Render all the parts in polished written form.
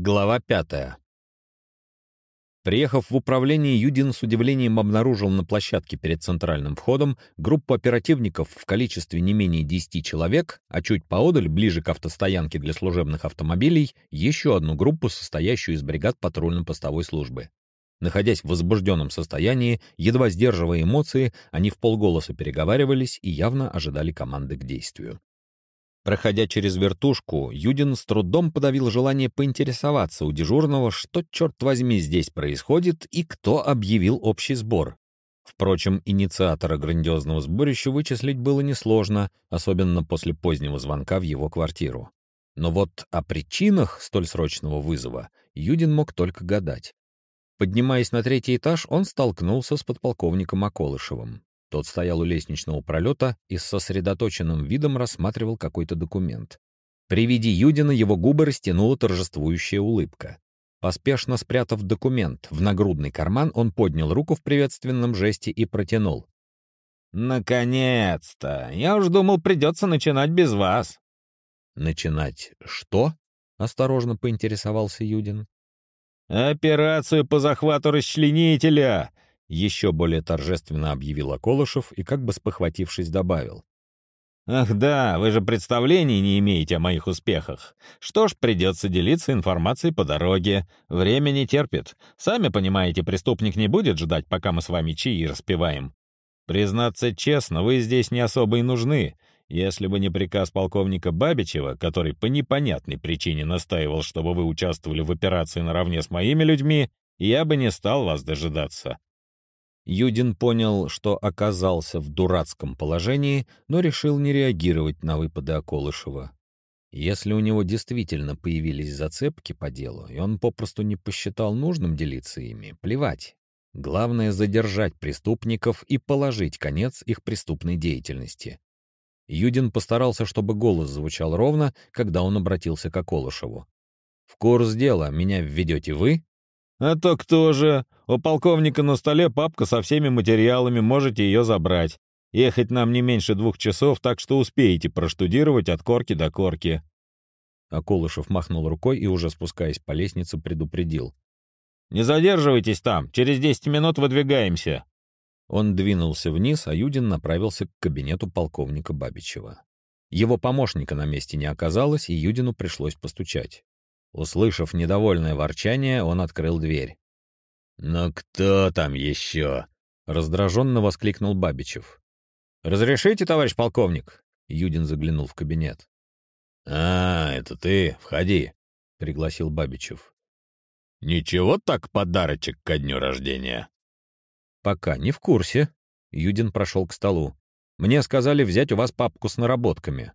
Глава 5. Приехав в управление, Юдин с удивлением обнаружил на площадке перед центральным входом группу оперативников в количестве не менее 10 человек, а чуть поодаль, ближе к автостоянке для служебных автомобилей, еще одну группу, состоящую из бригад патрульно-постовой службы. Находясь в возбужденном состоянии, едва сдерживая эмоции, они вполголоса переговаривались и явно ожидали команды к действию. Проходя через вертушку, Юдин с трудом подавил желание поинтересоваться у дежурного, что, черт возьми, здесь происходит и кто объявил общий сбор. Впрочем, инициатора грандиозного сборища вычислить было несложно, особенно после позднего звонка в его квартиру. Но вот о причинах столь срочного вызова Юдин мог только гадать. Поднимаясь на 3-й этаж, он столкнулся с подполковником Околышевым. Тот стоял у лестничного пролета и с сосредоточенным видом рассматривал какой-то документ. При виде Юдина его губы растянула торжествующая улыбка. Поспешно спрятав документ в нагрудный карман, он поднял руку в приветственном жесте и протянул. «Наконец-то! Я уж думал, придется начинать без вас». «Начинать что?» — осторожно поинтересовался Юдин. «Операцию по захвату расчленителя!» Еще более торжественно объявил Околышев и, как бы спохватившись, добавил. «Ах да, вы же представления не имеете о моих успехах. Что ж, придется делиться информацией по дороге. Время не терпит. Сами понимаете, преступник не будет ждать, пока мы с вами чаи распиваем. Признаться честно, вы здесь не особо и нужны. Если бы не приказ полковника Бабичева, который по непонятной причине настаивал, чтобы вы участвовали в операции наравне с моими людьми, я бы не стал вас дожидаться». Юдин понял, что оказался в дурацком положении, но решил не реагировать на выпады Околышева. Если у него действительно появились зацепки по делу, и он попросту не посчитал нужным делиться ими, плевать. Главное — задержать преступников и положить конец их преступной деятельности. Юдин постарался, чтобы голос звучал ровно, когда он обратился к Околышеву. «В курс дела меня введете вы?» «А то кто же? У полковника на столе папка со всеми материалами, можете ее забрать. Ехать нам не меньше 2 часов, так что успеете проштудировать от корки до корки». Околышев махнул рукой и, уже спускаясь по лестнице, предупредил. «Не задерживайтесь там, через 10 минут выдвигаемся». Он двинулся вниз, а Юдин направился к кабинету полковника Бабичева. Его помощника на месте не оказалось, и Юдину пришлось постучать. Услышав недовольное ворчание, он открыл дверь. «Ну кто там еще?» — раздраженно воскликнул Бабичев. «Разрешите, товарищ полковник?» — Юдин заглянул в кабинет. «А, это ты? Входи», — пригласил Бабичев. «Ничего так подарочек ко дню рождения?» «Пока не в курсе». Юдин прошел к столу. «Мне сказали взять у вас папку с наработками».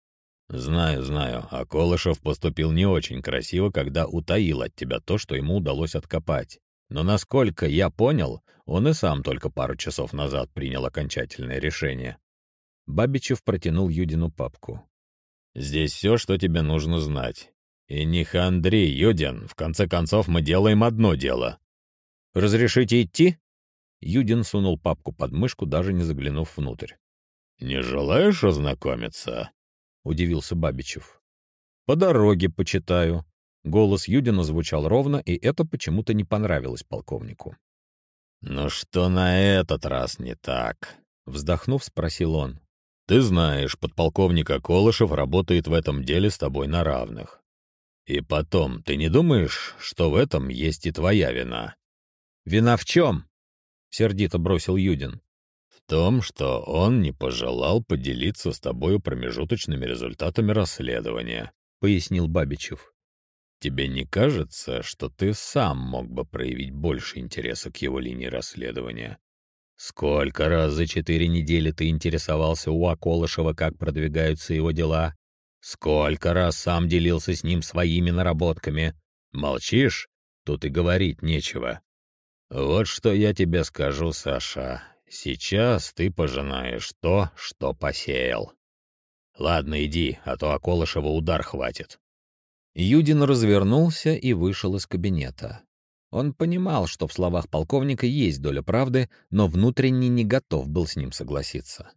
«Знаю, а Колышев поступил не очень красиво, когда утаил от тебя то, что ему удалось откопать. Но, насколько я понял, он и сам только пару часов назад принял окончательное решение». Бабичев протянул Юдину папку. «Здесь все, что тебе нужно знать. И не хандри, Юдин, в конце концов мы делаем одно дело». «Разрешите идти?» Юдин сунул папку под мышку, даже не заглянув внутрь. «Не желаешь ознакомиться?» — удивился Бабичев. «По дороге почитаю». Голос Юдина звучал ровно, и это почему-то не понравилось полковнику. «Ну что на этот раз не так?» — вздохнув, спросил он. «Ты знаешь, подполковник Околышев работает в этом деле с тобой на равных. И потом, ты не думаешь, что в этом есть и твоя вина?» «Вина в чем?» — сердито бросил Юдин. «В том, что он не пожелал поделиться с тобою промежуточными результатами расследования», — пояснил Бабичев. «Тебе не кажется, что ты сам мог бы проявить больше интереса к его линии расследования? Сколько раз за 4 недели ты интересовался у Околышева, как продвигаются его дела? Сколько раз сам делился с ним своими наработками? Молчишь? Тут и говорить нечего. Вот что я тебе скажу, Саша. Сейчас ты пожинаешь то, что посеял. Ладно, иди, а то Околышева удар хватит». Юдин развернулся и вышел из кабинета. Он понимал, что в словах полковника есть доля правды, но внутренне не готов был с ним согласиться.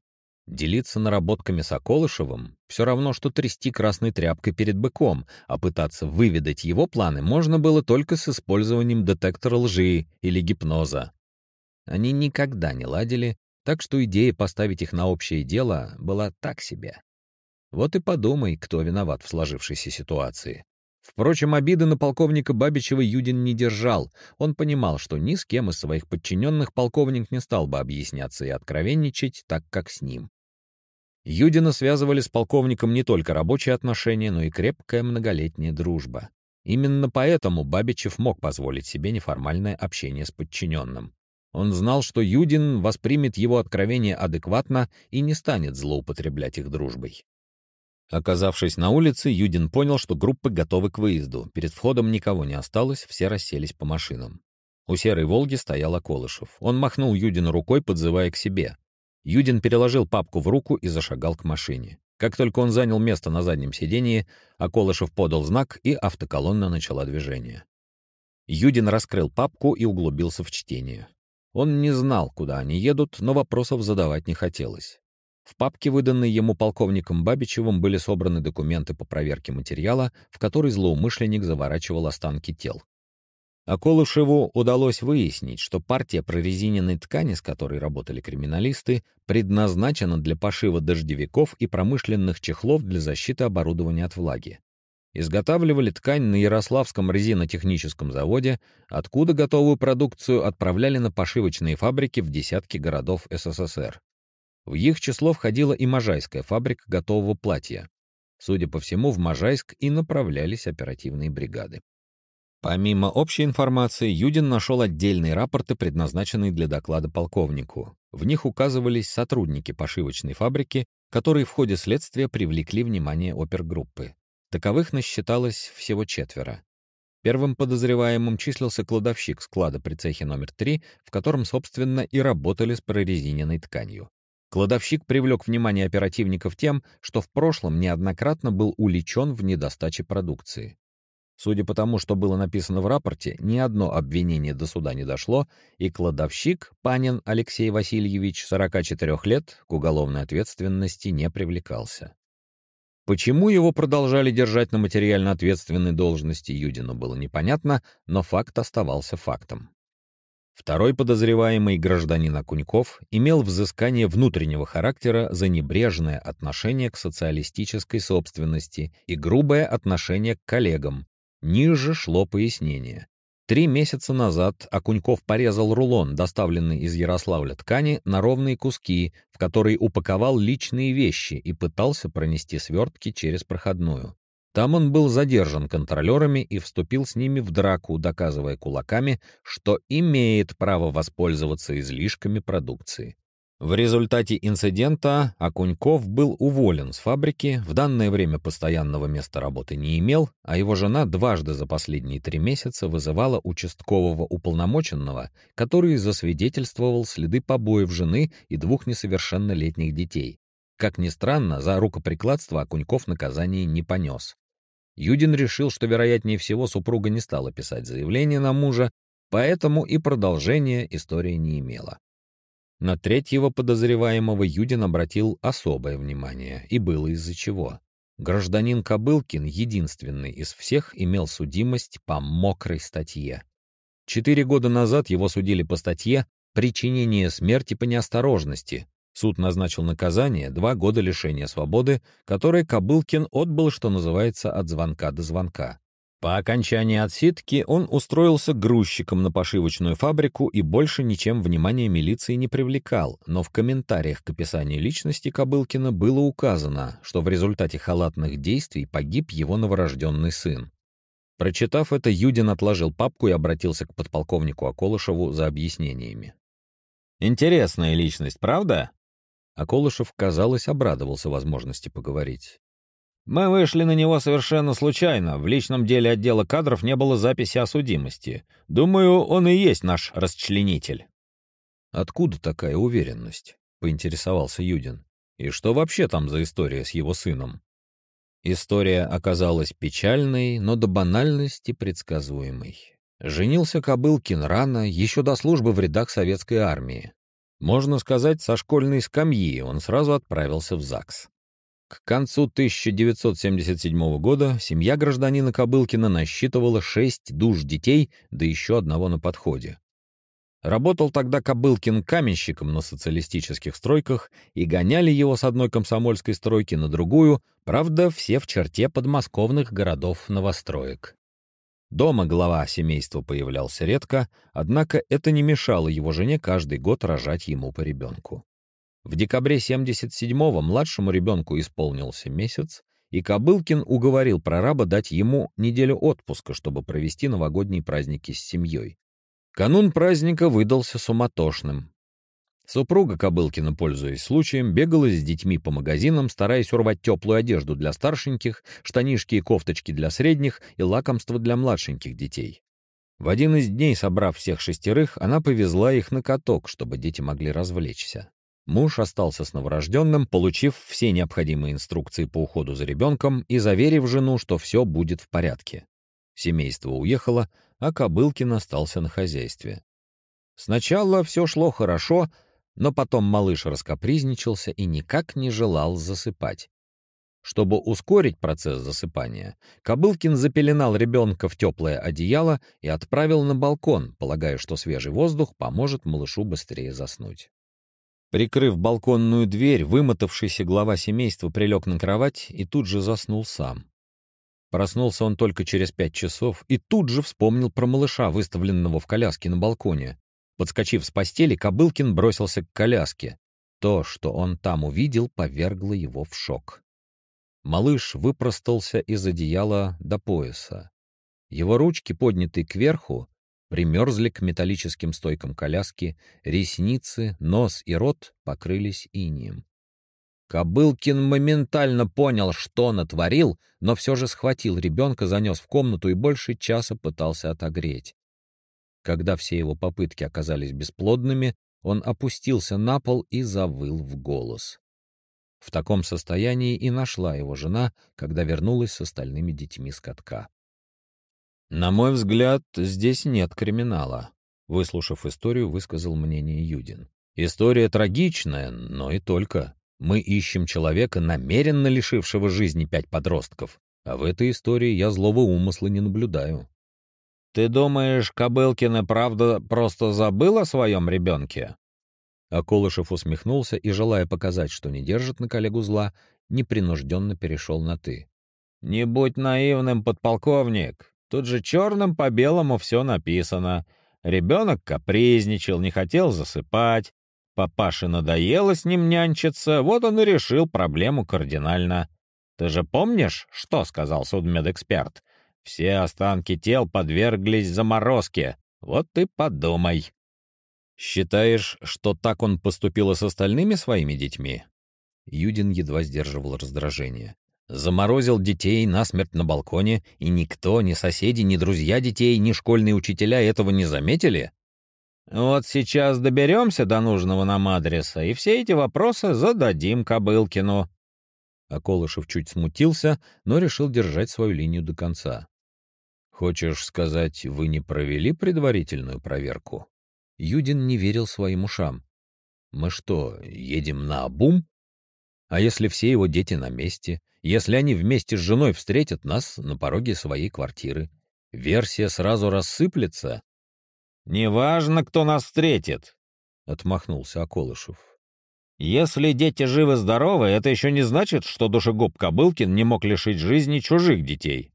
Делиться наработками с Околышевым — все равно, что трясти красной тряпкой перед быком, а пытаться выведать его планы можно было только с использованием детектора лжи или гипноза. Они никогда не ладили, так что идея поставить их на общее дело была так себе. Вот и подумай, кто виноват в сложившейся ситуации. Впрочем, обиды на полковника Бабичева Юдин не держал. Он понимал, что ни с кем из своих подчиненных полковник не стал бы объясняться и откровенничать так, как с ним. Юдина связывали с полковником не только рабочие отношения, но и крепкая многолетняя дружба. Именно поэтому Бабичев мог позволить себе неформальное общение с подчиненным. Он знал, что Юдин воспримет его откровение адекватно и не станет злоупотреблять их дружбой. Оказавшись на улице, Юдин понял, что группы готовы к выезду. Перед входом никого не осталось, все расселись по машинам. У серой «Волги» стоял Околышев. Он махнул Юдину рукой, подзывая к себе. Юдин переложил папку в руку и зашагал к машине. Как только он занял место на заднем сидении, Околышев подал знак, и автоколонна начала движение. Юдин раскрыл папку и углубился в чтение. Он не знал, куда они едут, но вопросов задавать не хотелось. В папке, выданной ему полковником Бабичевым, были собраны документы по проверке материала, в который злоумышленник заворачивал останки тел. Околышеву удалось выяснить, что партия прорезиненной ткани, с которой работали криминалисты, предназначена для пошива дождевиков и промышленных чехлов для защиты оборудования от влаги. Изготавливали ткань на Ярославском резинотехническом заводе, откуда готовую продукцию отправляли на пошивочные фабрики в десятки городов СССР. В их число входила и Можайская фабрика готового платья. Судя по всему, в Можайск и направлялись оперативные бригады. Помимо общей информации, Юдин нашел отдельные рапорты, предназначенные для доклада полковнику. В них указывались сотрудники пошивочной фабрики, которые в ходе следствия привлекли внимание опергруппы. Таковых насчиталось всего 4. Первым подозреваемым числился кладовщик склада при цехе номер 3, в котором, собственно, и работали с прорезиненной тканью. Кладовщик привлек внимание оперативников тем, что в прошлом неоднократно был уличен в недостаче продукции. Судя по тому, что было написано в рапорте, ни одно обвинение до суда не дошло, и кладовщик, Панин Алексей Васильевич, 44 лет, к уголовной ответственности не привлекался. Почему его продолжали держать на материально ответственной должности, Юдину было непонятно, но факт оставался фактом. Второй подозреваемый, гражданин Окуньков, имел взыскание внутреннего характера за небрежное отношение к социалистической собственности и грубое отношение к коллегам. Ниже шло пояснение. 3 месяца назад Окуньков порезал рулон, доставленный из Ярославля ткани, на ровные куски, в которые упаковал личные вещи и пытался пронести свертки через проходную. Там он был задержан контролерами и вступил с ними в драку, доказывая кулаками, что имеет право воспользоваться излишками продукции. В результате инцидента Окуньков был уволен с фабрики, в данное время постоянного места работы не имел, а его жена дважды за последние 3 месяца вызывала участкового уполномоченного, который засвидетельствовал следы побоев жены и 2 несовершеннолетних детей. Как ни странно, за рукоприкладство Окуньков наказание не понес. Юдин решил, что, вероятнее всего, супруга не стала писать заявление на мужа, поэтому и продолжения история не имела. На 3-го подозреваемого Юдин обратил особое внимание, и было из-за чего. Гражданин Кобылкин, единственный из всех, имел судимость по мокрой статье. 4 года назад его судили по статье «Причинение смерти по неосторожности». Суд назначил наказание 2 года лишения свободы, которое Кобылкин отбыл, что называется, от звонка до звонка. По окончании отсидки он устроился грузчиком на пошивочную фабрику и больше ничем внимания милиции не привлекал, но в комментариях к описанию личности Кобылкина было указано, что в результате халатных действий погиб его новорожденный сын. Прочитав это, Юдин отложил папку и обратился к подполковнику Околышеву за объяснениями. «Интересная личность, правда?» Околышев, казалось, обрадовался возможности поговорить. «Мы вышли на него совершенно случайно. В личном деле отдела кадров не было записи о судимости. Думаю, он и есть наш расчленитель». «Откуда такая уверенность?» — поинтересовался Юдин. «И что вообще там за история с его сыном?» История оказалась печальной, но до банальности предсказуемой. Женился Кобылкин рано, еще до службы в рядах советской армии. Можно сказать, со школьной скамьи он сразу отправился в ЗАГС. К концу 1977 года семья гражданина Кобылкина насчитывала 6 душ детей, да еще одного на подходе. Работал тогда Кобылкин каменщиком на социалистических стройках, и гоняли его с одной комсомольской стройки на другую, правда, все в черте подмосковных городов-новостроек. Дома глава семейства появлялся редко, однако это не мешало его жене каждый год рожать ему по ребенку. В декабре 1977-го младшему ребенку исполнился месяц, и Кобылкин уговорил прораба дать ему неделю отпуска, чтобы провести новогодние праздники с семьей. Канун праздника выдался суматошным. Супруга Кобылкина, пользуясь случаем, бегала с детьми по магазинам, стараясь урвать теплую одежду для старшеньких, штанишки и кофточки для средних и лакомства для младшеньких детей. В один из дней, собрав всех 6, она повезла их на каток, чтобы дети могли развлечься. Муж остался с новорожденным, получив все необходимые инструкции по уходу за ребенком и заверив жену, что все будет в порядке. Семейство уехало, а Кобылкин остался на хозяйстве. Сначала все шло хорошо, но потом малыш раскапризничался и никак не желал засыпать. Чтобы ускорить процесс засыпания, Кобылкин запеленал ребенка в теплое одеяло и отправил на балкон, полагая, что свежий воздух поможет малышу быстрее заснуть. Прикрыв балконную дверь, вымотавшийся глава семейства прилег на кровать и тут же заснул сам. Проснулся он только через 5 часов и тут же вспомнил про малыша, выставленного в коляске на балконе. Подскочив с постели, Кобылкин бросился к коляске. То, что он там увидел, повергло его в шок. Малыш выпростался из одеяла до пояса. Его ручки, поднятые кверху, примерзли к металлическим стойкам коляски, ресницы, нос и рот покрылись инеем. Кобылкин моментально понял, что натворил, но все же схватил ребенка, занес в комнату и больше часа пытался отогреть. Когда все его попытки оказались бесплодными, он опустился на пол и завыл в голос. В таком состоянии и нашла его жена, когда вернулась с остальными детьми с катка. «На мой взгляд, здесь нет криминала», — выслушав историю, высказал мнение Юдин. «История трагичная, но и только. Мы ищем человека, намеренно лишившего жизни 5 подростков, а в этой истории я злого умысла не наблюдаю». «Ты думаешь, Кобылкин и правда просто забыл о своем ребенке?» Околышев усмехнулся и, желая показать, что не держит на коллегу зла, непринужденно перешел на «ты». «Не будь наивным, подполковник. Тут же черным по белому все написано. Ребенок капризничал, не хотел засыпать. Папаше надоело с ним нянчиться, вот он и решил проблему кардинально. Ты же помнишь, что сказал судмедэксперт? Все останки тел подверглись заморозке. Вот ты подумай». «Считаешь, что так он поступил и с остальными своими детьми?» Юдин едва сдерживал раздражение. «Заморозил детей насмерть на балконе, и никто, ни соседи, ни друзья детей, ни школьные учителя этого не заметили?» «Вот сейчас доберемся до нужного нам адреса, и все эти вопросы зададим Кобылкину». Околышев чуть смутился, но решил держать свою линию до конца. «Хочешь сказать, вы не провели предварительную проверку?» Юдин не верил своим ушам. «Мы что, едем наобум? А если все его дети на месте? Если они вместе с женой встретят нас на пороге своей квартиры? Версия сразу рассыплется?» «Неважно, кто нас встретит», — отмахнулся Околышев. «Если дети живы-здоровы, это еще не значит, что душегуб Кобылкин не мог лишить жизни чужих детей».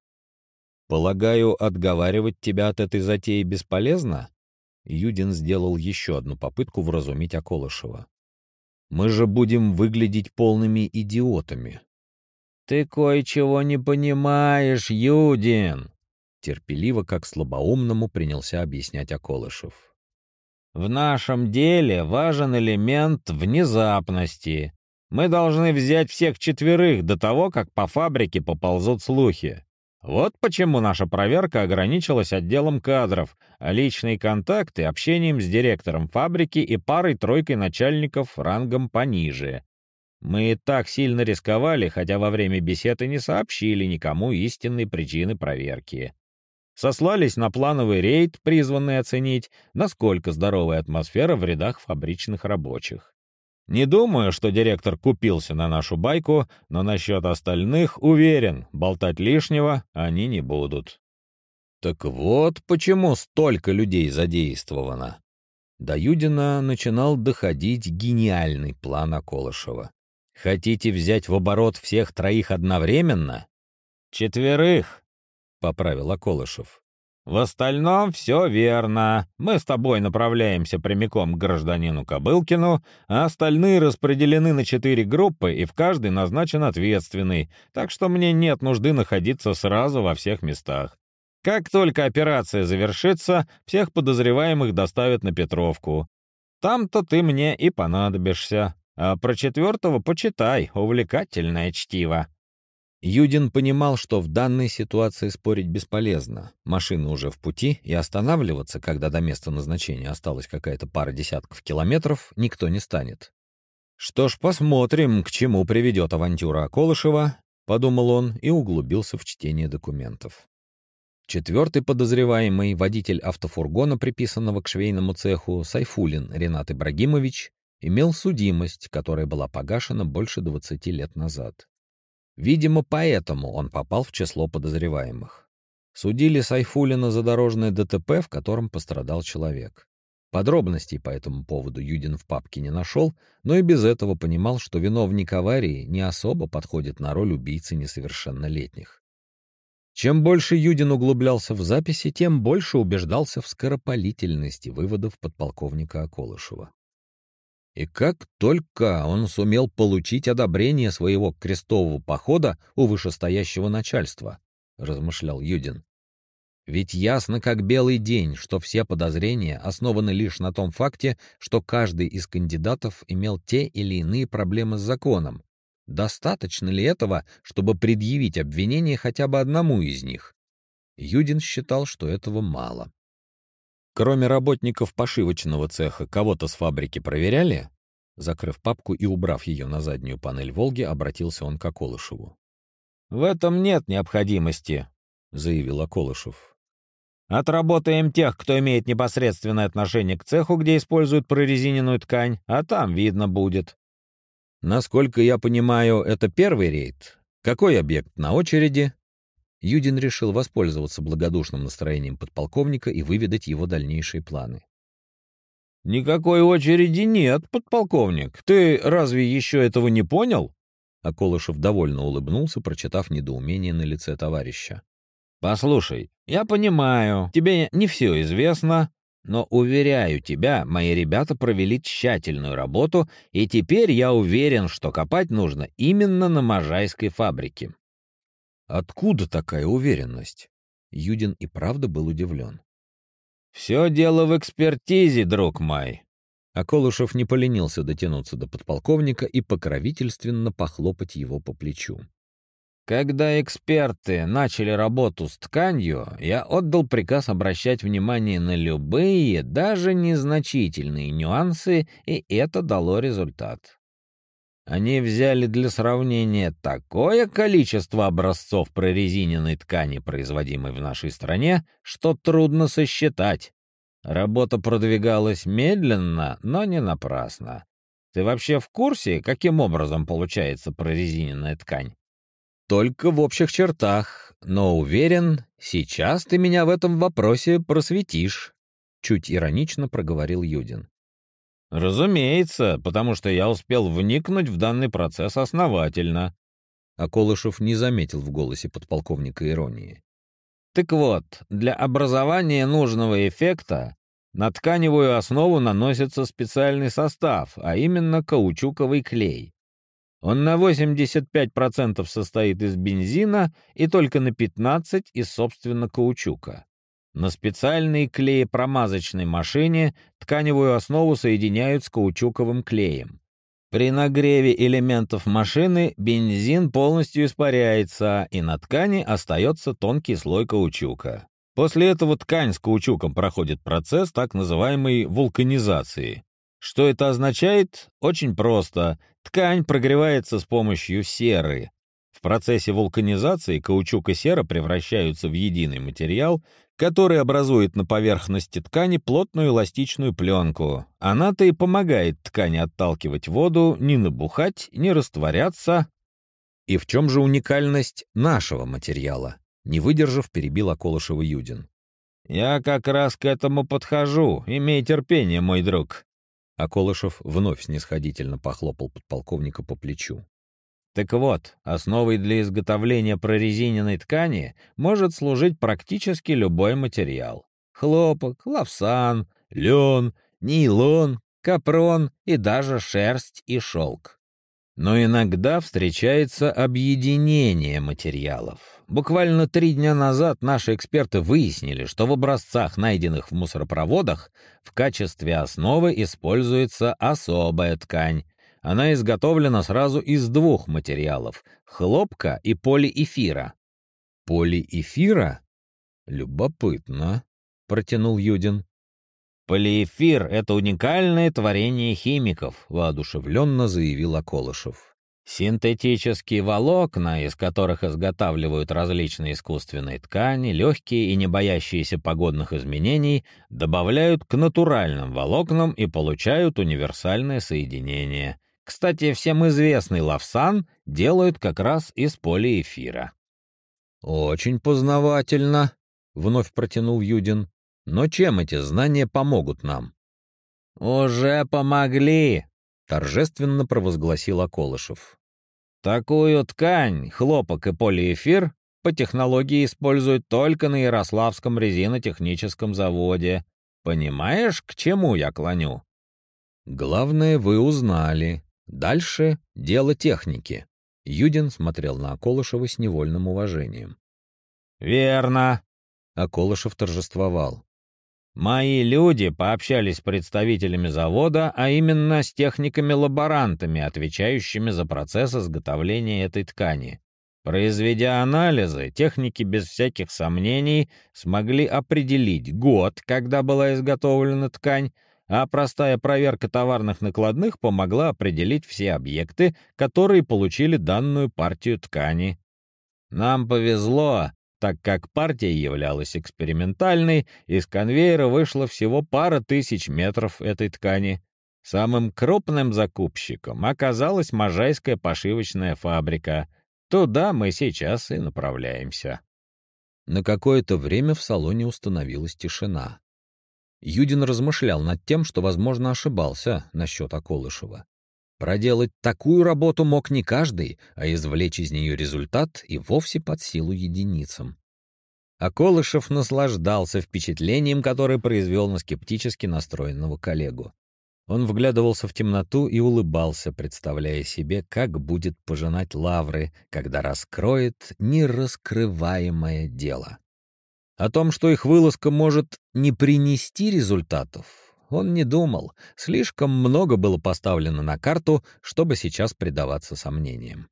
«Полагаю, отговаривать тебя от этой затеи бесполезно?» Юдин сделал еще одну попытку вразумить Околышева. «Мы же будем выглядеть полными идиотами». «Ты кое-чего не понимаешь, Юдин!» Терпеливо, как слабоумному, принялся объяснять Околышев. «В нашем деле важен элемент внезапности. Мы должны взять всех 4 до того, как по фабрике поползут слухи. Вот почему наша проверка ограничилась отделом кадров, а личные контакты — общением с директором фабрики и парой-тройкой начальников рангом пониже. Мы и так сильно рисковали, хотя во время беседы не сообщили никому истинной причины проверки. Сослались на плановый рейд, призванный оценить, насколько здоровая атмосфера в рядах фабричных рабочих. Не думаю, что директор купился на нашу байку, но насчет остальных уверен, болтать лишнего они не будут. Так вот почему столько людей задействовано. До Юдина начинал доходить гениальный план Околышева. Хотите взять в оборот всех троих одновременно? 4, поправил Околышев. В остальном все верно. Мы с тобой направляемся прямиком к гражданину Кобылкину, а остальные распределены на 4 группы, и в каждой назначен ответственный, так что мне нет нужды находиться сразу во всех местах. Как только операция завершится, всех подозреваемых доставят на Петровку. Там-то ты мне и понадобишься. А про 4-го почитай, увлекательное чтиво. Юдин понимал, что в данной ситуации спорить бесполезно. Машина уже в пути, и останавливаться, когда до места назначения осталась какая-то пара десятков километров, никто не станет. «Что ж, посмотрим, к чему приведет авантюра Околышева», — подумал он и углубился в чтение документов. 4-й подозреваемый, водитель автофургона, приписанного к швейному цеху, Сайфуллин Ренат Ибрагимович, имел судимость, которая была погашена больше 20 лет назад. Видимо, поэтому он попал в число подозреваемых. Судили Сайфуллина за дорожное ДТП, в котором пострадал человек. Подробностей по этому поводу Юдин в папке не нашел, но и без этого понимал, что виновник аварии не особо подходит на роль убийцы несовершеннолетних. Чем больше Юдин углублялся в записи, тем больше убеждался в скоропалительности выводов подполковника Околышева. И как только он сумел получить одобрение своего крестового похода у вышестоящего начальства, размышлял Юдин. Ведь ясно как белый день, что все подозрения основаны лишь на том факте, что каждый из кандидатов имел те или иные проблемы с законом. Достаточно ли этого, чтобы предъявить обвинение хотя бы одному из них? Юдин считал, что этого мало. Кроме работников пошивочного цеха, кого-то с фабрики проверяли? Закрыв папку и убрав ее на заднюю панель «Волги», обратился он к Околышеву. «В этом нет необходимости», — заявил Околышев. «Отработаем тех, кто имеет непосредственное отношение к цеху, где используют прорезиненную ткань, а там видно будет». «Насколько я понимаю, это первый рейд. Какой объект на очереди?» Юдин решил воспользоваться благодушным настроением подполковника и выведать его дальнейшие планы. «Никакой очереди нет, подполковник. Ты разве еще этого не понял?» Околышев довольно улыбнулся, прочитав недоумение на лице товарища. «Послушай, я понимаю, тебе не все известно, но, уверяю тебя, мои ребята провели тщательную работу, и теперь я уверен, что копать нужно именно на Можайской фабрике». Откуда такая уверенность? Юдин и правда был удивлен. «Все дело в экспертизе, друг мой». Околышев не поленился дотянуться до подполковника и покровительственно похлопать его по плечу. «Когда эксперты начали работу с тканью, я отдал приказ обращать внимание на любые, даже незначительные нюансы, и это дало результат. Они взяли для сравнения такое количество образцов прорезиненной ткани, производимой в нашей стране, что трудно сосчитать. Работа продвигалась медленно, но не напрасно. Ты вообще в курсе, каким образом получается прорезиненная ткань?» «Только в общих чертах, но уверен, сейчас ты меня в этом вопросе просветишь», — чуть иронично проговорил Юдин. «Разумеется, потому что я успел вникнуть в данный процесс основательно». Околышев не заметил в голосе подполковника иронии. «Так вот, для образования нужного эффекта на тканевую основу наносится специальный состав, а именно каучуковый клей. Он на 85% состоит из бензина и только на 15% из, собственно, каучука. На специальной клеепромазочной машине тканевую основу соединяют с каучуковым клеем. При нагреве элементов машины бензин полностью испаряется, и на ткани остается тонкий слой каучука. После этого ткань с каучуком проходит процесс так называемой вулканизации. Что это означает? Очень просто. Ткань прогревается с помощью серы. В процессе вулканизации каучук и сера превращаются в единый материал, который образует на поверхности ткани плотную эластичную пленку. Она-то и помогает ткани отталкивать воду, не набухать, не растворяться. И в чем же уникальность нашего материала? Не выдержав, перебил Околышева Юдин. «Я как раз к этому подхожу. Имей терпение, мой друг». Околышев вновь снисходительно похлопал подполковника по плечу. Так вот, основой для изготовления прорезиненной ткани может служить практически любой материал. Хлопок, лавсан, лен, нейлон, капрон и даже шерсть и шелк. Но иногда встречается объединение материалов. Буквально 3 дня назад наши эксперты выяснили, что в образцах, найденных в мусоропроводах, в качестве основы используется особая ткань. Она изготовлена сразу из 2 материалов — хлопка и полиэфира. «Полиэфира? Любопытно», — протянул Юдин. «Полиэфир — это уникальное творение химиков», — воодушевленно заявил Околышев. «Синтетические волокна, из которых изготавливают различные искусственные ткани, легкие и не боящиеся погодных изменений, добавляют к натуральным волокнам и получают универсальное соединение. Кстати, всем известный лавсан делают как раз из полиэфира». «Очень познавательно», — вновь протянул Юдин. «Но чем эти знания помогут нам?» «Уже помогли», — торжественно провозгласил Околышев. «Такую ткань, хлопок и полиэфир, по технологии используют только на Ярославском резинотехническом заводе. Понимаешь, к чему я клоню?» «Главное, вы узнали. Дальше дело техники». Юдин смотрел на Околышева с невольным уважением. «Верно», — Околышев торжествовал. «Мои люди пообщались с представителями завода, а именно с техниками-лаборантами, отвечающими за процесс изготовления этой ткани. Произведя анализы, техники без всяких сомнений смогли определить год, когда была изготовлена ткань, а простая проверка товарных накладных помогла определить все объекты, которые получили данную партию ткани. Нам повезло, так как партия являлась экспериментальной, из конвейера вышло всего пара тысяч метров этой ткани. Самым крупным закупщиком оказалась Можайская пошивочная фабрика. Туда мы сейчас и направляемся». На какое-то время в салоне установилась тишина. Юдин размышлял над тем, что, возможно, ошибался насчет Околышева. Проделать такую работу мог не каждый, а извлечь из нее результат и вовсе под силу единицам. Околышев наслаждался впечатлением, которое произвел на скептически настроенного коллегу. Он вглядывался в темноту и улыбался, представляя себе, как будет пожинать лавры, когда раскроет нераскрываемое дело. О том, что их вылазка может не принести результатов, он не думал. Слишком много было поставлено на карту, чтобы сейчас предаваться сомнениям.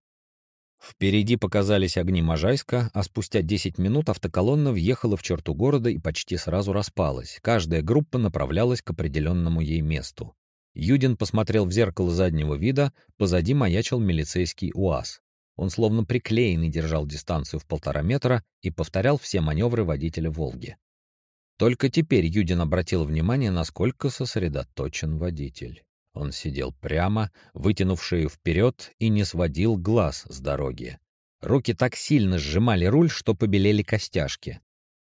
Впереди показались огни Можайска, а спустя 10 минут автоколонна въехала в черту города и почти сразу распалась. Каждая группа направлялась к определенному ей месту. Юдин посмотрел в зеркало заднего вида, позади маячил милицейский УАЗ. Он словно приклеенный держал дистанцию в 1,5 метра и повторял все маневры водителя «Волги». Только теперь Юдин обратил внимание, насколько сосредоточен водитель. Он сидел прямо, вытянув шею вперед, и не сводил глаз с дороги. Руки так сильно сжимали руль, что побелели костяшки.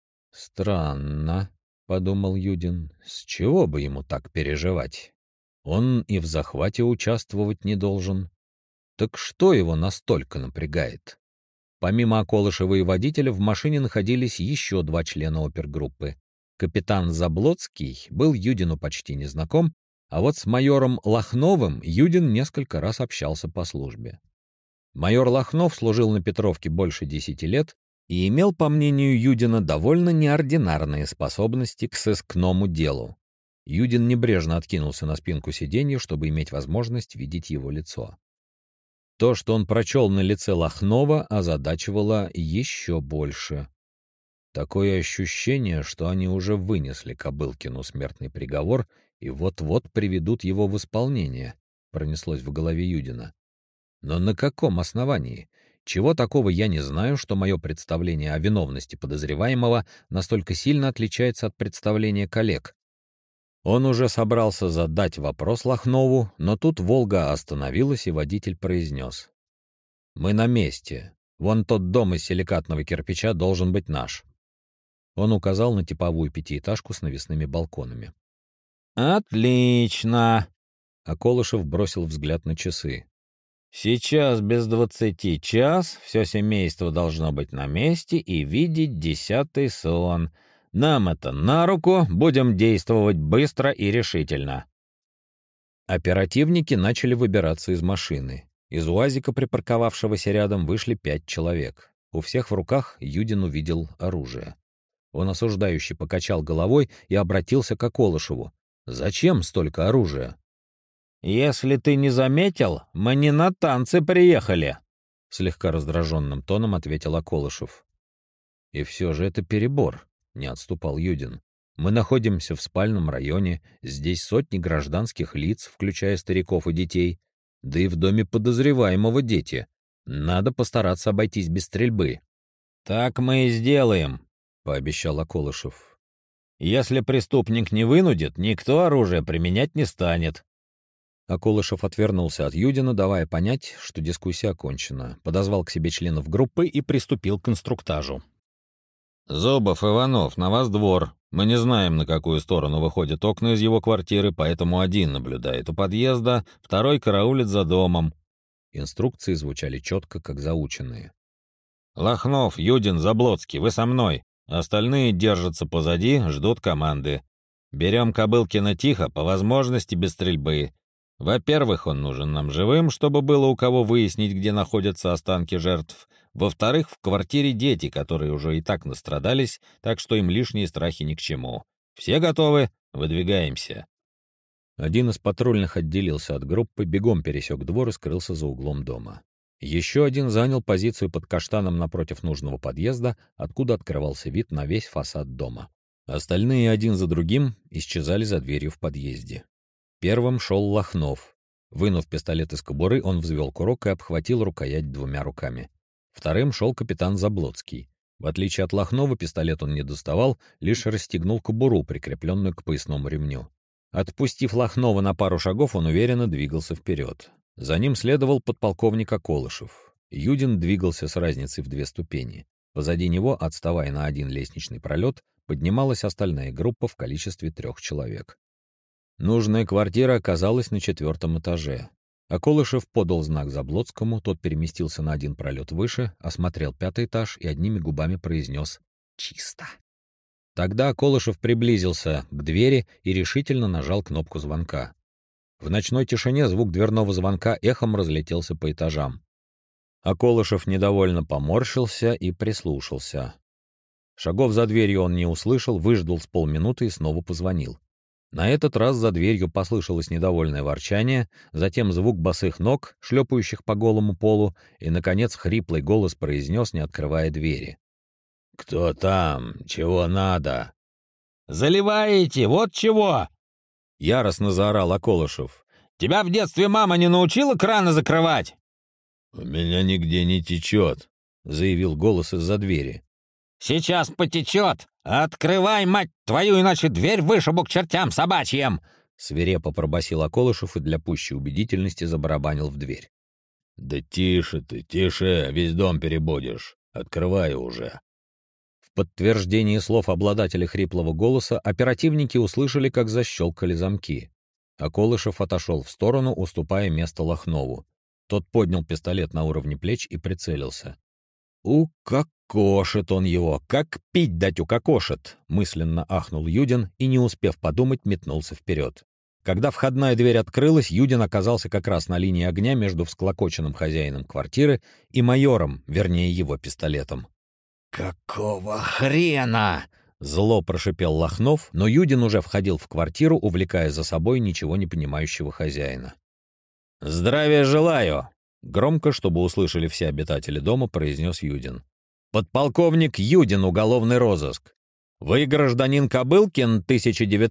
«Странно», — подумал Юдин, — «с чего бы ему так переживать? Он и в захвате участвовать не должен. Так что его настолько напрягает?» Помимо Околышева и водителя в машине находились еще 2 члена опергруппы. Капитан Заблоцкий был Юдину почти незнаком, а вот с майором Лохновым Юдин несколько раз общался по службе. Майор Лохнов служил на Петровке больше 10 лет и имел, по мнению Юдина, довольно неординарные способности к сыскному делу. Юдин небрежно откинулся на спинку сиденья, чтобы иметь возможность видеть его лицо. То, что он прочел на лице Лохнова, озадачивало еще больше. Такое ощущение, что они уже вынесли Кобылкину смертный приговор и вот-вот приведут его в исполнение, пронеслось в голове Юдина. Но на каком основании? Чего такого я не знаю, что мое представление о виновности подозреваемого настолько сильно отличается от представления коллег? Он уже собрался задать вопрос Лохнову, но тут «Волга» остановилась, и водитель произнес: «Мы на месте. Вон тот дом из силикатного кирпича должен быть наш». Он указал на типовую пятиэтажку с навесными балконами. «Отлично!» А Колышев бросил взгляд на часы. «Сейчас без 20 час, все семейство должно быть на месте и видеть 10-й сон. Нам это на руку, будем действовать быстро и решительно». Оперативники начали выбираться из машины. Из УАЗика, припарковавшегося рядом, вышли 5 человек. У всех в руках Юдин увидел оружие. Он осуждающе покачал головой и обратился к Околышеву. «Зачем столько оружия?» «Если ты не заметил, мы не на танцы приехали», — слегка раздраженным тоном ответил Околышев. «И все же это перебор», — не отступал Юдин. «Мы находимся в спальном районе, здесь сотни гражданских лиц, включая стариков и детей, да и в доме подозреваемого дети. Надо постараться обойтись без стрельбы». «Так мы и сделаем», — пообещал Околышев. «Если преступник не вынудит, никто оружие применять не станет». Околышев отвернулся от Юдина, давая понять, что дискуссия окончена, подозвал к себе членов группы и приступил к инструктажу. «Зубов, Иванов, на вас двор. Мы не знаем, на какую сторону выходят окна из его квартиры, поэтому один наблюдает у подъезда, второй караулит за домом». Инструкции звучали четко, как заученные. «Лохнов, Юдин, Заблоцкий, вы со мной. Остальные держатся позади, ждут команды. Берем Кобылкина тихо, по возможности без стрельбы. Во-первых, он нужен нам живым, чтобы было у кого выяснить, где находятся останки жертв. Во-вторых, в квартире дети, которые уже и так настрадались, так что им лишние страхи ни к чему. Все готовы? Выдвигаемся». Один из патрульных отделился от группы, бегом пересек двор и скрылся за углом дома. Еще один занял позицию под каштаном напротив нужного подъезда, откуда открывался вид на весь фасад дома. Остальные один за другим исчезали за дверью в подъезде. Первым шел Лохнов. Вынув пистолет из кобуры, он взвел курок и обхватил рукоять 2 руками. Вторым шел капитан Заблоцкий. В отличие от Лохнова, пистолет он не доставал, лишь расстегнул кобуру, прикрепленную к поясному ремню. Отпустив Лохнова на пару шагов, он уверенно двигался вперед. За ним следовал подполковник Околышев. Юдин двигался с разницей в 2 ступени. Позади него, отставая на 1 лестничный пролет, поднималась остальная группа в количестве 3 человек. Нужная квартира оказалась на 4-м этаже. Околышев подал знак Заблоцкому, тот переместился на 1 пролет выше, осмотрел 5-й этаж и одними губами произнес «Чисто». Тогда Околышев приблизился к двери и решительно нажал кнопку звонка. В ночной тишине звук дверного звонка эхом разлетелся по этажам. Околышев недовольно поморщился и прислушался. Шагов за дверью он не услышал, выждал с полминуты и снова позвонил. На этот раз за дверью послышалось недовольное ворчание, затем звук босых ног, шлепающих по голому полу, и, наконец, хриплый голос произнес, не открывая двери. «Кто там? Чего надо?» «Заливаете! Вот чего!» — яростно заорал Околышев. «Тебя в детстве мама не научила краны закрывать?» «У меня нигде не течет», — заявил голос из-за двери. «Сейчас потечет! Открывай, мать твою, иначе дверь вышибу к чертям собачьим!» Свирепо пробасил Околышев и для пущей убедительности забарабанил в дверь. «Да тише ты, тише, весь дом перебудешь. Открывай уже». В подтверждение слов обладателя хриплого голоса оперативники услышали, как защелкали замки. Околышев отошел в сторону, уступая место Лохнову. Тот поднял пистолет на уровне плеч и прицелился. «Укокошит он его! Как пить дать укокошит!» — мысленно ахнул Юдин и, не успев подумать, метнулся вперед. Когда входная дверь открылась, Юдин оказался как раз на линии огня между всклокоченным хозяином квартиры и майором, вернее, его пистолетом. «Какого хрена?» — зло прошипел Лохнов, но Юдин уже входил в квартиру, увлекая за собой ничего не понимающего хозяина. «Здравия желаю!» — громко, чтобы услышали все обитатели дома, произнес Юдин. «Подполковник Юдин, уголовный розыск. Вы гражданин Кобылкин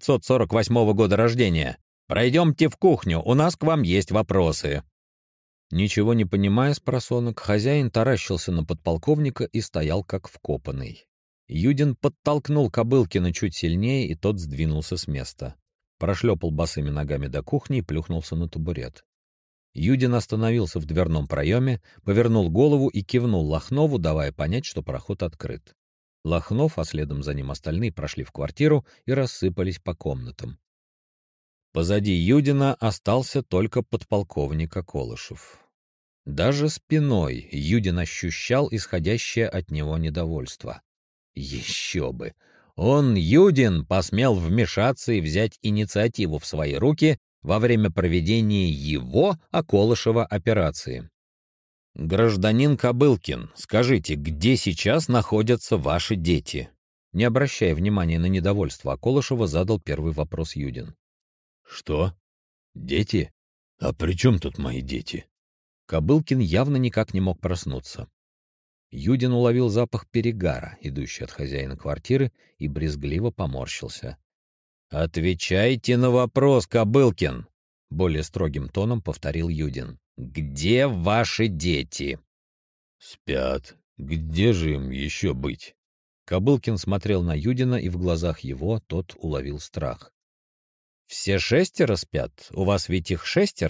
1948 года рождения. Пройдемте в кухню, у нас к вам есть вопросы». Ничего не понимая спросонок, хозяин таращился на подполковника и стоял как вкопанный. Юдин подтолкнул Кобылкина чуть сильнее, и тот сдвинулся с места. Прошлепал босыми ногами до кухни и плюхнулся на табурет. Юдин остановился в дверном проеме, повернул голову и кивнул Лохнову, давая понять, что проход открыт. Лохнов, а следом за ним остальные, прошли в квартиру и рассыпались по комнатам. Позади Юдина остался только подполковник Околышев. Даже спиной Юдин ощущал исходящее от него недовольство. Еще бы! Он, Юдин, посмел вмешаться и взять инициативу в свои руки во время проведения его, Околышева, операции. «Гражданин Кобылкин, скажите, где сейчас находятся ваши дети?» Не обращая внимания на недовольство Околышева, задал первый вопрос Юдин. «Что? Дети? А при чем тут мои дети?» Кобылкин явно никак не мог проснуться. Юдин уловил запах перегара, идущий от хозяина квартиры, и брезгливо поморщился. «Отвечайте на вопрос, Кобылкин!» — более строгим тоном повторил Юдин. «Где ваши дети?» «Спят. Где же им еще быть?» Кобылкин смотрел на Юдина, и в глазах его тот уловил страх. «Все 6 спят? У вас ведь их 6?»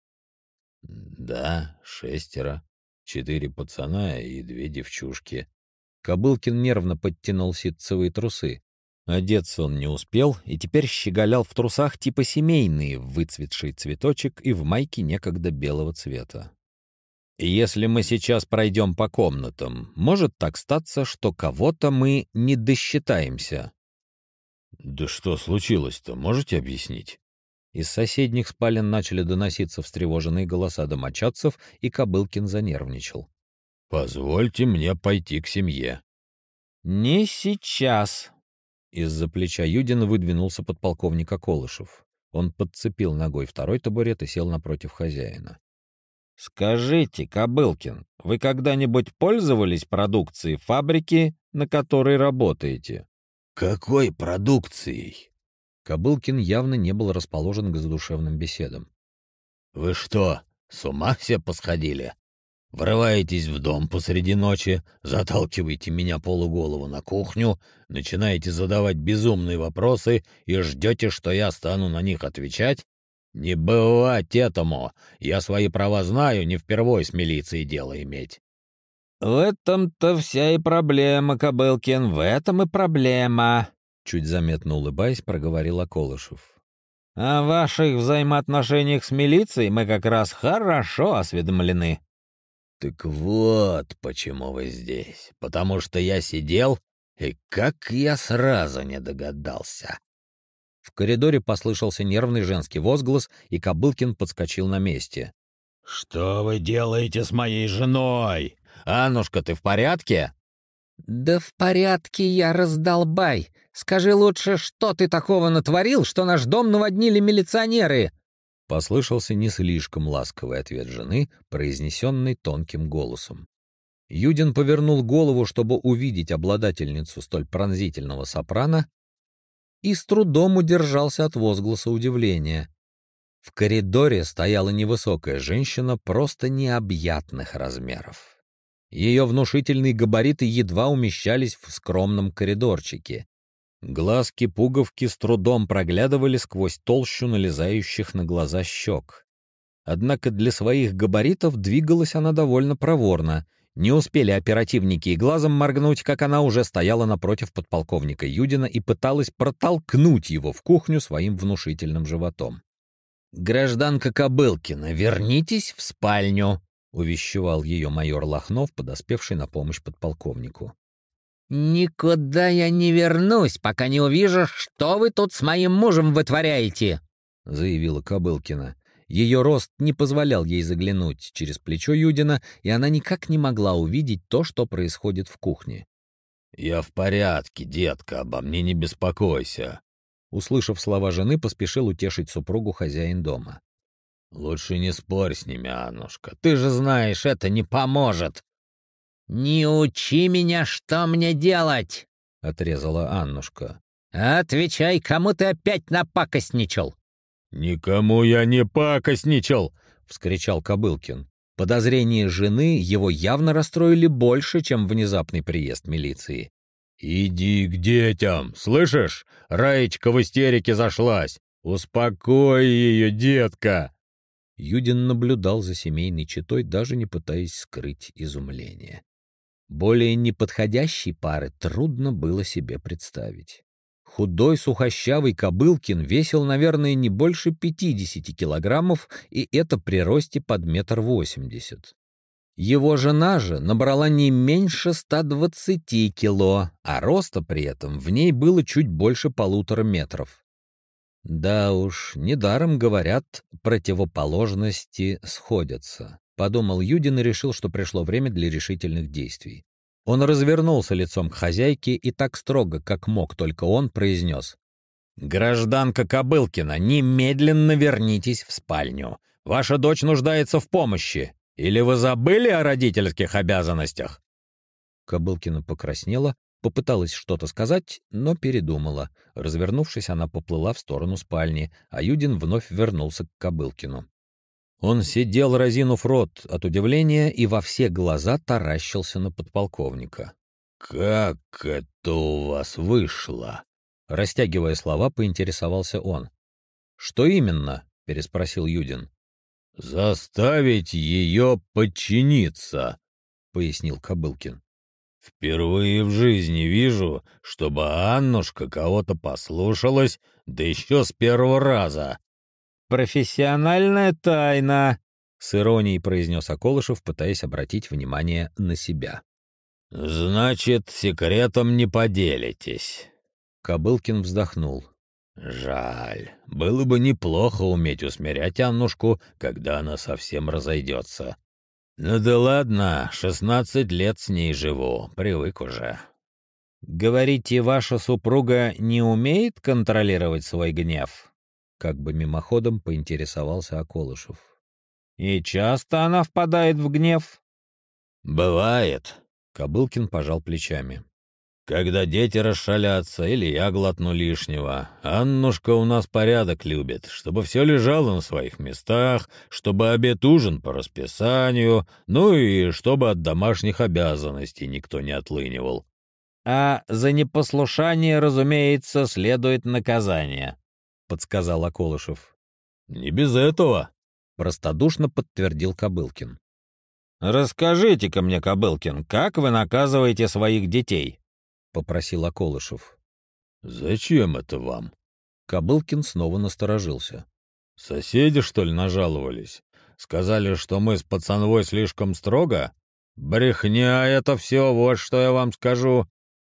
«Да, 6. 4 пацана и 2 девчушки». Кобылкин нервно подтянул ситцевые трусы. Одеться он не успел и теперь щеголял в трусах типа семейные, в выцветший цветочек и в майке некогда белого цвета. «Если мы сейчас пройдем по комнатам, может так статься, что кого-то мы не досчитаемся». «Да что случилось-то, можете объяснить?» Из соседних спален начали доноситься встревоженные голоса домочадцев, и Кобылкин занервничал. «Позвольте мне пойти к семье». «Не сейчас». Из-за плеча Юдина выдвинулся подполковник Околышев. Он подцепил ногой второй табурет и сел напротив хозяина. «Скажите, Кобылкин, вы когда-нибудь пользовались продукцией фабрики, на которой работаете?» «Какой продукцией?» Кобылкин явно не был расположен к задушевным беседам. «Вы что, с ума все посходили? Врываетесь в дом посреди ночи, заталкиваете меня полуголову на кухню, начинаете задавать безумные вопросы и ждете, что я стану на них отвечать? Не бывать этому! Я свои права знаю, не впервой с милицией дело иметь». «В этом-то вся и проблема, Кобылкин, в этом и проблема», — чуть заметно улыбаясь, проговорил Околышев. «О ваших взаимоотношениях с милицией мы как раз хорошо осведомлены». «Так вот, почему вы здесь. Потому что я сидел, и как я сразу не догадался». В коридоре послышался нервный женский возглас, и Кобылкин подскочил на месте. «Что вы делаете с моей женой? Аннушка, ты в порядке?» «Да в порядке я, раздолбай. Скажи лучше, что ты такого натворил, что наш дом наводнили милиционеры?» Послышался не слишком ласковый ответ жены, произнесенный тонким голосом. Юдин повернул голову, чтобы увидеть обладательницу столь пронзительного сопрано, и с трудом удержался от возгласа удивления. В коридоре стояла невысокая женщина просто необъятных размеров. Ее внушительные габариты едва умещались в скромном коридорчике. Глазки-пуговки с трудом проглядывали сквозь толщу налезающих на глаза щек. Однако для своих габаритов двигалась она довольно проворно. Не успели оперативники и глазом моргнуть, как она уже стояла напротив подполковника Юдина и пыталась протолкнуть его в кухню своим внушительным животом. «Гражданка Кобылкина, вернитесь в спальню», — увещевал ее майор Лохнов, подоспевший на помощь подполковнику. «Никуда я не вернусь, пока не увижу, что вы тут с моим мужем вытворяете», — заявила Кобылкина. Ее рост не позволял ей заглянуть через плечо Юдина, и она никак не могла увидеть то, что происходит в кухне. «Я в порядке, детка, обо мне не беспокойся», — услышав слова жены, поспешил утешить супругу хозяин дома. «Лучше не спорь с ними, Аннушка, ты же знаешь, это не поможет». «Не учи меня, что мне делать!» — отрезала Аннушка. «Отвечай, кому ты опять напакостничал!» «Никому я не пакостничал!» — вскричал Кобылкин. Подозрения жены его явно расстроили больше, чем внезапный приезд милиции. «Иди к детям, слышишь? Раечка в истерике зашлась. Успокой ее, детка!» Юдин наблюдал за семейной четой, даже не пытаясь скрыть изумление. Более неподходящей пары трудно было себе представить. Худой, сухощавый Кобылкин весил, наверное, не больше 50 килограммов, и это при росте под 1,80 м. Его жена же набрала не меньше 120 кило, а роста при этом в ней было чуть больше 1,5 метров. «Да уж, недаром говорят, противоположности сходятся», — подумал Юдин и решил, что пришло время для решительных действий. Он развернулся лицом к хозяйке и так строго, как мог только он, произнес: «Гражданка Кобылкина, немедленно вернитесь в спальню. Ваша дочь нуждается в помощи. Или вы забыли о родительских обязанностях?» Кобылкина покраснела, попыталась что-то сказать, но передумала. Развернувшись, она поплыла в сторону спальни, а Юдин вновь вернулся к Кобылкину. Он сидел, разинув рот от удивления, и во все глаза таращился на подполковника. «Как это у вас вышло?» Растягивая слова, поинтересовался он. «Что именно?» — переспросил Юдин. «Заставить ее подчиниться», — пояснил Кобылкин. «Впервые в жизни вижу, чтобы Аннушка кого-то послушалась, да еще с первого раза». «Профессиональная тайна», — с иронией произнес Околышев, пытаясь обратить внимание на себя. «Значит, секретом не поделитесь». Кобылкин вздохнул. «Жаль. Было бы неплохо уметь усмирять Аннушку, когда она совсем разойдется. Ну да ладно, 16 лет с ней живу, привык уже». «Говорите, ваша супруга не умеет контролировать свой гнев?» Как бы мимоходом поинтересовался Околышев. «И часто она впадает в гнев?» «Бывает», — Кобылкин пожал плечами. «Когда дети расшалятся или я глотну лишнего. Аннушка у нас порядок любит, чтобы все лежало на своих местах, чтобы обед-ужин по расписанию, ну и чтобы от домашних обязанностей никто не отлынивал». «А за непослушание, разумеется, следует наказание», — подсказал Околышев. «Не без этого», — простодушно подтвердил Кобылкин. «Расскажите-ка мне, Кобылкин, как вы наказываете своих детей?» — попросил Околышев. «Зачем это вам?» Кобылкин снова насторожился. «Соседи, что ли, нажаловались? Сказали, что мы с пацанвой слишком строго? Брехня это все, вот что я вам скажу.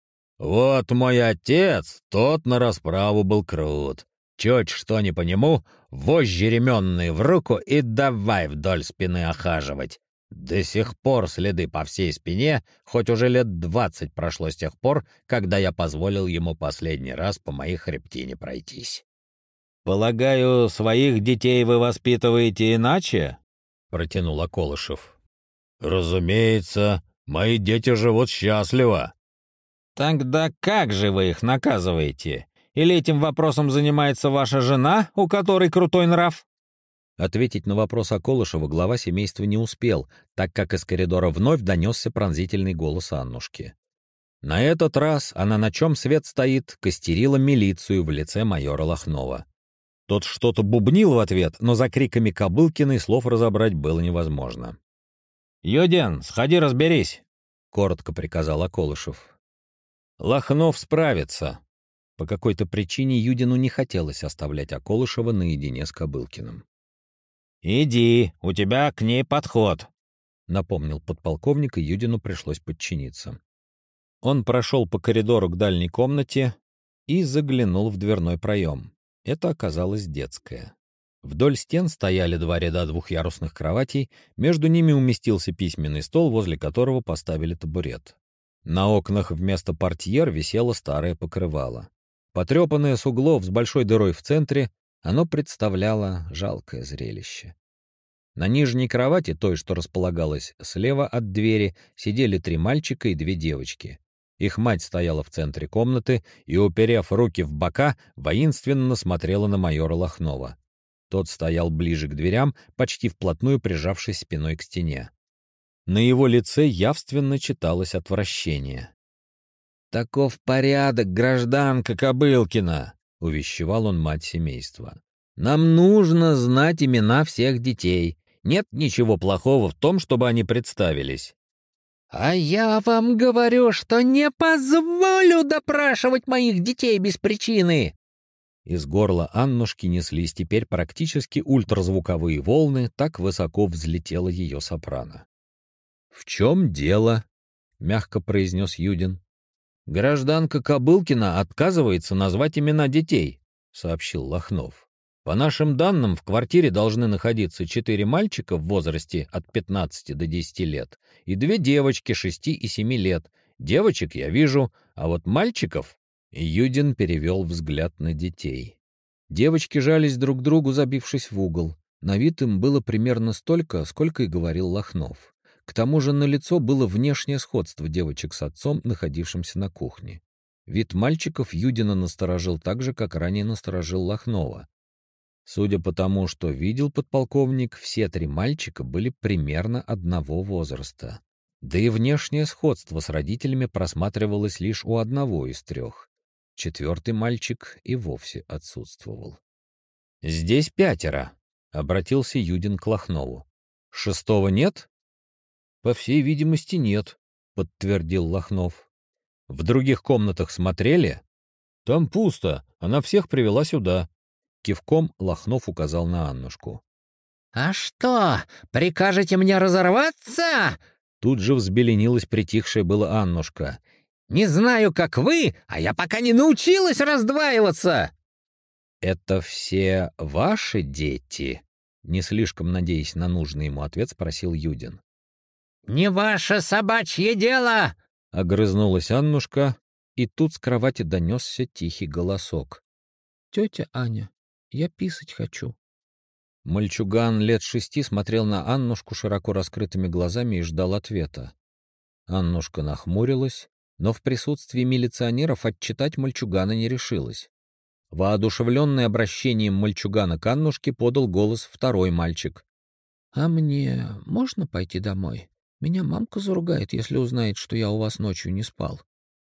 Вот мой отец, тот на расправу был крут. Чуть что не по нему, вожжи ременные в руку и давай вдоль спины охаживать. До сих пор следы по всей спине, хоть уже лет 20 прошло с тех пор, когда я позволил ему последний раз по моей хребтине пройтись». «Полагаю, своих детей вы воспитываете иначе?» — протянул Околышев. «Разумеется, мои дети живут счастливо». «Тогда как же вы их наказываете? Или этим вопросом занимается ваша жена, у которой крутой нрав?» Ответить на вопрос Околышева глава семейства не успел, так как из коридора вновь донесся пронзительный голос Аннушки. На этот раз она, на чем свет стоит, костерила милицию в лице майора Лохнова. Тот что-то бубнил в ответ, но за криками Кобылкиной слов разобрать было невозможно. «Юдин, сходи разберись», — коротко приказал Околышев. «Лохнов справится». По какой-то причине Юдину не хотелось оставлять Околышева наедине с Кобылкиным. «Иди, у тебя к ней подход», — напомнил подполковник, и Юдину пришлось подчиниться. Он прошел по коридору к дальней комнате и заглянул в дверной проем. Это оказалась детская. Вдоль стен стояли 2 ряда двухъярусных кроватей, между ними уместился письменный стол, возле которого поставили табурет. На окнах вместо портьер висело старое покрывало. Потрепанное с углов с большой дырой в центре, оно представляло жалкое зрелище. На нижней кровати, той, что располагалась слева от двери, сидели 3 мальчика и 2 девочки. Их мать стояла в центре комнаты и, уперев руки в бока, воинственно смотрела на майора Лохнова. Тот стоял ближе к дверям, почти вплотную прижавшись спиной к стене. На его лице явственно читалось отвращение. «Таков порядок, гражданка Кобылкина!» — увещевал он мать семейства. «Нам нужно знать имена всех детей. Нет ничего плохого в том, чтобы они представились». «А я вам говорю, что не позволю допрашивать моих детей без причины!» Из горла Аннушки неслись теперь практически ультразвуковые волны, так высоко взлетела ее сопрано. «В чем дело?» — мягко произнес Юдин. «Гражданка Кобылкина отказывается назвать имена детей», — сообщил Лохнов. «По нашим данным, в квартире должны находиться 4 мальчика в возрасте от 15 до 10 лет и 2 девочки 6 и 7 лет. Девочек я вижу, а вот мальчиков...» Юдин перевел взгляд на детей. Девочки жались друг к другу, забившись в угол. На вид им было примерно столько, сколько и говорил Лохнов. К тому же налицо было внешнее сходство девочек с отцом, находившимся на кухне. Вид мальчиков Юдина насторожил так же, как ранее насторожил Лохнова. Судя по тому, что видел подполковник, все 3 мальчика были примерно одного возраста. Да и внешнее сходство с родителями просматривалось лишь у одного из 3. 4-й мальчик и вовсе отсутствовал. «Здесь 5, — обратился Юдин к Лохнову. — 6-го нет?» «По всей видимости, нет», — подтвердил Лохнов. «В других комнатах смотрели?» «Там пусто, она всех привела сюда». Кивком Лохнов указал на Аннушку. «А что, прикажете мне разорваться?» Тут же взбеленилась притихшая была Аннушка. «Не знаю, как вы, а я пока не научилась раздваиваться!» «Это все ваши дети?» Не слишком надеясь на нужный ему ответ, спросил Юдин. «Не ваше собачье дело!» — огрызнулась Аннушка, и тут с кровати донесся тихий голосок. «Тетя Аня, я писать хочу». Мальчуган лет 6 смотрел на Аннушку широко раскрытыми глазами и ждал ответа. Аннушка нахмурилась, но в присутствии милиционеров отчитать мальчугана не решилась. Воодушевленный обращением мальчугана к Аннушке подал голос 2-й мальчик. «А мне можно пойти домой? Меня мамка заругает, если узнает, что я у вас ночью не спал».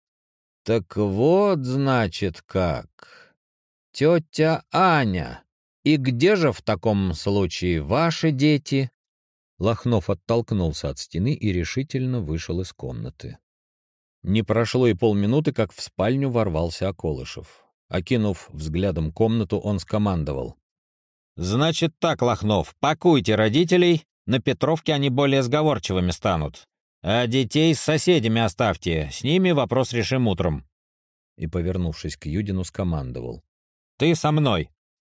«Так вот, значит, как. Тетя Аня, и где же в таком случае ваши дети?» Лохнов оттолкнулся от стены и решительно вышел из комнаты. Не прошло и полминуты, как в спальню ворвался Околышев. Окинув взглядом комнату, он скомандовал. «Значит так, Лохнов, пакуйте родителей, на Петровке они более сговорчивыми станут. А детей с соседями оставьте, с ними вопрос решим утром». И, повернувшись к Юдину, скомандовал. «Ты со мной».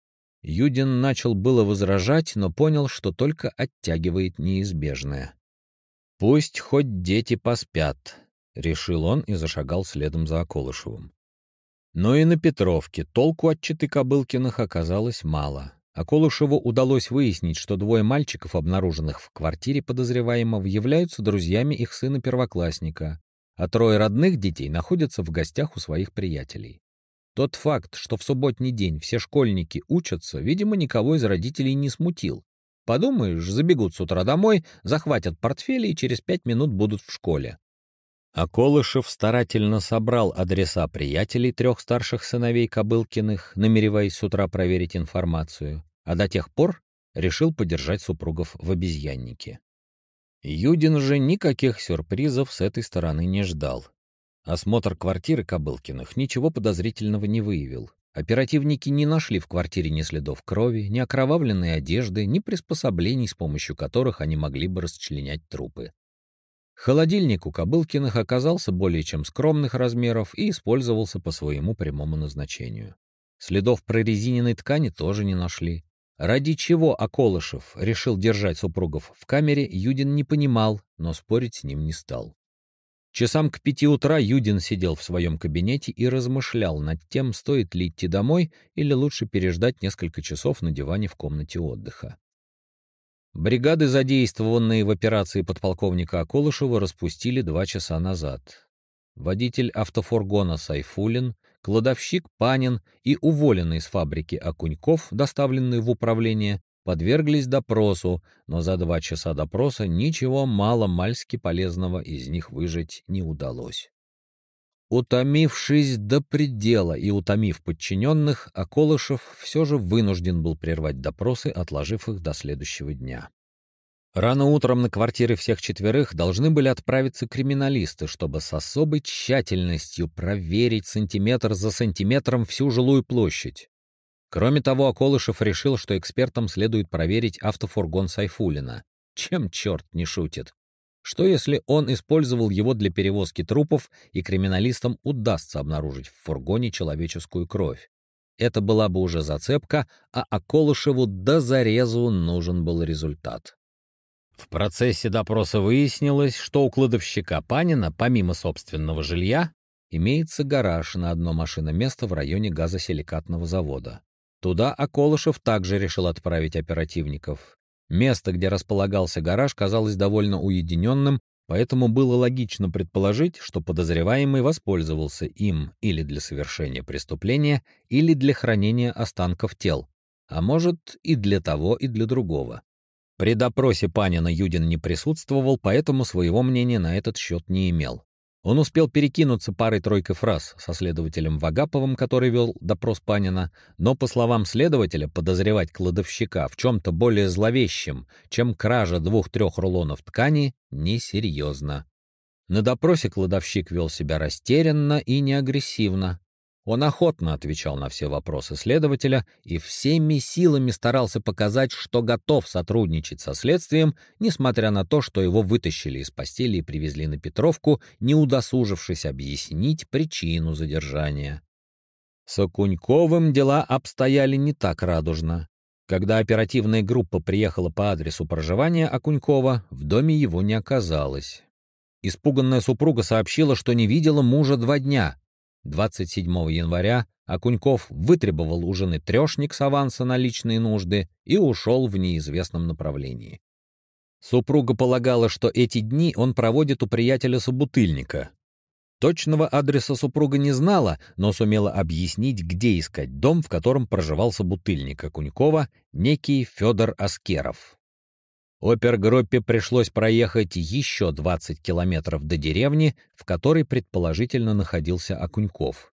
Юдин начал было возражать, но понял, что только оттягивает неизбежное. «Пусть хоть дети поспят», — решил он и зашагал следом за Околышевым. Но и на Петровке толку от четы Кобылкиных оказалось мало. Околышеву удалось выяснить, что 2 мальчиков, обнаруженных в квартире подозреваемого, являются друзьями их сына-первоклассника, а 3 родных детей находятся в гостях у своих приятелей. Тот факт, что в субботний день все школьники учатся, видимо, никого из родителей не смутил. Подумаешь, забегут с утра домой, захватят портфели и через 5 минут будут в школе. Околышев старательно собрал адреса приятелей 3 старших сыновей Кобылкиных, намереваясь с утра проверить информацию, а до тех пор решил подержать супругов в обезьяннике. Юдин же никаких сюрпризов с этой стороны не ждал. Осмотр квартиры Кобылкиных ничего подозрительного не выявил. Оперативники не нашли в квартире ни следов крови, ни окровавленной одежды, ни приспособлений, с помощью которых они могли бы расчленять трупы. Холодильник у Кобылкиных оказался более чем скромных размеров и использовался по своему прямому назначению. Следов прорезиненной ткани тоже не нашли. Ради чего Околышев решил держать супругов в камере, Юдин не понимал, но спорить с ним не стал. Часам к 5 утра Юдин сидел в своем кабинете и размышлял над тем, стоит ли идти домой или лучше переждать несколько часов на диване в комнате отдыха. Бригады, задействованные в операции подполковника Околышева, распустили 2 часа назад. Водитель автофургона Сайфуллин, кладовщик Панин и уволенный с фабрики Окуньков, доставленный в управление, подверглись допросу, но за 2 часа допроса ничего мало-мальски полезного из них выжать не удалось. Утомившись до предела и утомив подчиненных, Околышев все же вынужден был прервать допросы, отложив их до следующего дня. Рано утром на квартиры всех 4 должны были отправиться криминалисты, чтобы с особой тщательностью проверить сантиметр за сантиметром всю жилую площадь. Кроме того, Околышев решил, что экспертам следует проверить автофургон Сайфуллина. Чем черт не шутит? Что если он использовал его для перевозки трупов, и криминалистам удастся обнаружить в фургоне человеческую кровь? Это была бы уже зацепка, а Околышеву до зарезу нужен был результат. В процессе допроса выяснилось, что у кладовщика Панина, помимо собственного жилья, имеется гараж на одно машиноместо в районе газосиликатного завода. Туда Околышев также решил отправить оперативников. Место, где располагался гараж, казалось довольно уединенным, поэтому было логично предположить, что подозреваемый воспользовался им или для совершения преступления, или для хранения останков тел, а может и для того, и для другого. При допросе Панина Юдин не присутствовал, поэтому своего мнения на этот счет не имел. Он успел перекинуться парой-тройкой фраз со следователем Вагаповым, который вел допрос Панина, но, по словам следователя, подозревать кладовщика в чем-то более зловещем, чем кража 2-3 рулонов ткани, несерьезно. На допросе кладовщик вел себя растерянно и неагрессивно. Он охотно отвечал на все вопросы следователя и всеми силами старался показать, что готов сотрудничать со следствием, несмотря на то, что его вытащили из постели и привезли на Петровку, не удосужившись объяснить причину задержания. С Окуньковым дела обстояли не так радужно. Когда оперативная группа приехала по адресу проживания Окунькова, в доме его не оказалось. Испуганная супруга сообщила, что не видела мужа 2 дня. 27 января Окуньков вытребовал у жены трешник с аванса на личные нужды и ушел в неизвестном направлении. Супруга полагала, что эти дни он проводит у приятеля-собутыльника. Точного адреса супруга не знала, но сумела объяснить, где искать дом, в котором проживал собутыльник Окунькова, некий Федор Аскеров. Опергруппе пришлось проехать еще 20 километров до деревни, в которой предположительно находился Окуньков.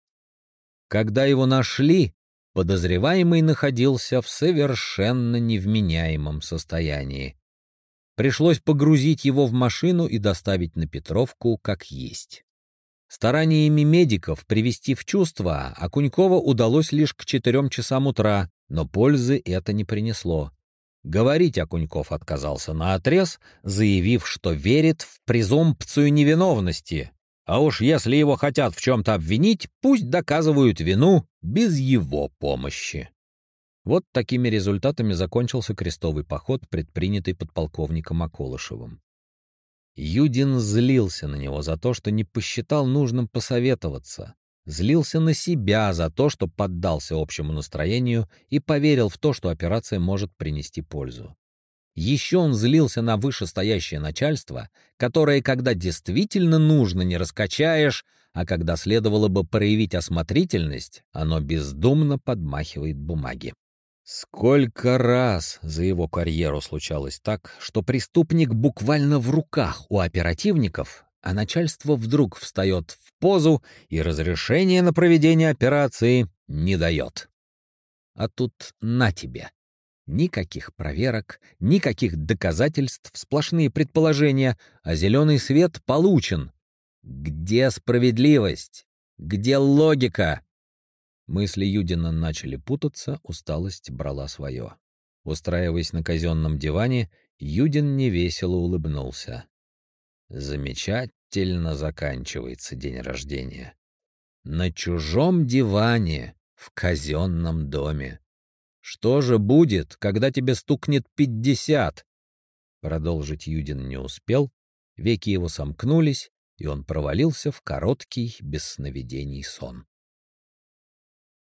Когда его нашли, подозреваемый находился в совершенно невменяемом состоянии. Пришлось погрузить его в машину и доставить на Петровку как есть. Стараниями медиков привести в чувство Окунькова удалось лишь к 4 часам утра, но пользы это не принесло. Говорить Окуньков отказался наотрез, заявив, что верит в презумпцию невиновности, а уж если его хотят в чем-то обвинить, пусть доказывают вину без его помощи. Вот такими результатами закончился крестовый поход, предпринятый подполковником Околышевым. Юдин злился на него за то, что не посчитал нужным посоветоваться. Злился на себя за то, что поддался общему настроению и поверил в то, что операция может принести пользу. Еще он злился на вышестоящее начальство, которое, когда действительно нужно, не раскачаешь, а когда следовало бы проявить осмотрительность, оно бездумно подмахивает бумаги. Сколько раз за его карьеру случалось так, что преступник буквально в руках у оперативников, а начальство вдруг встает в позу и разрешение на проведение операции не дает. А тут на тебе. Никаких проверок, никаких доказательств, сплошные предположения, а зеленый свет получен. Где справедливость? Где логика? Мысли Юдина начали путаться, усталость брала свое. Устраиваясь на казенном диване, Юдин невесело улыбнулся. Замечательно заканчивается день рождения. На чужом диване, в казенном доме. Что же будет, когда тебе стукнет 50? Продолжить Юдин не успел, веки его сомкнулись, и он провалился в короткий, без сновидений сон.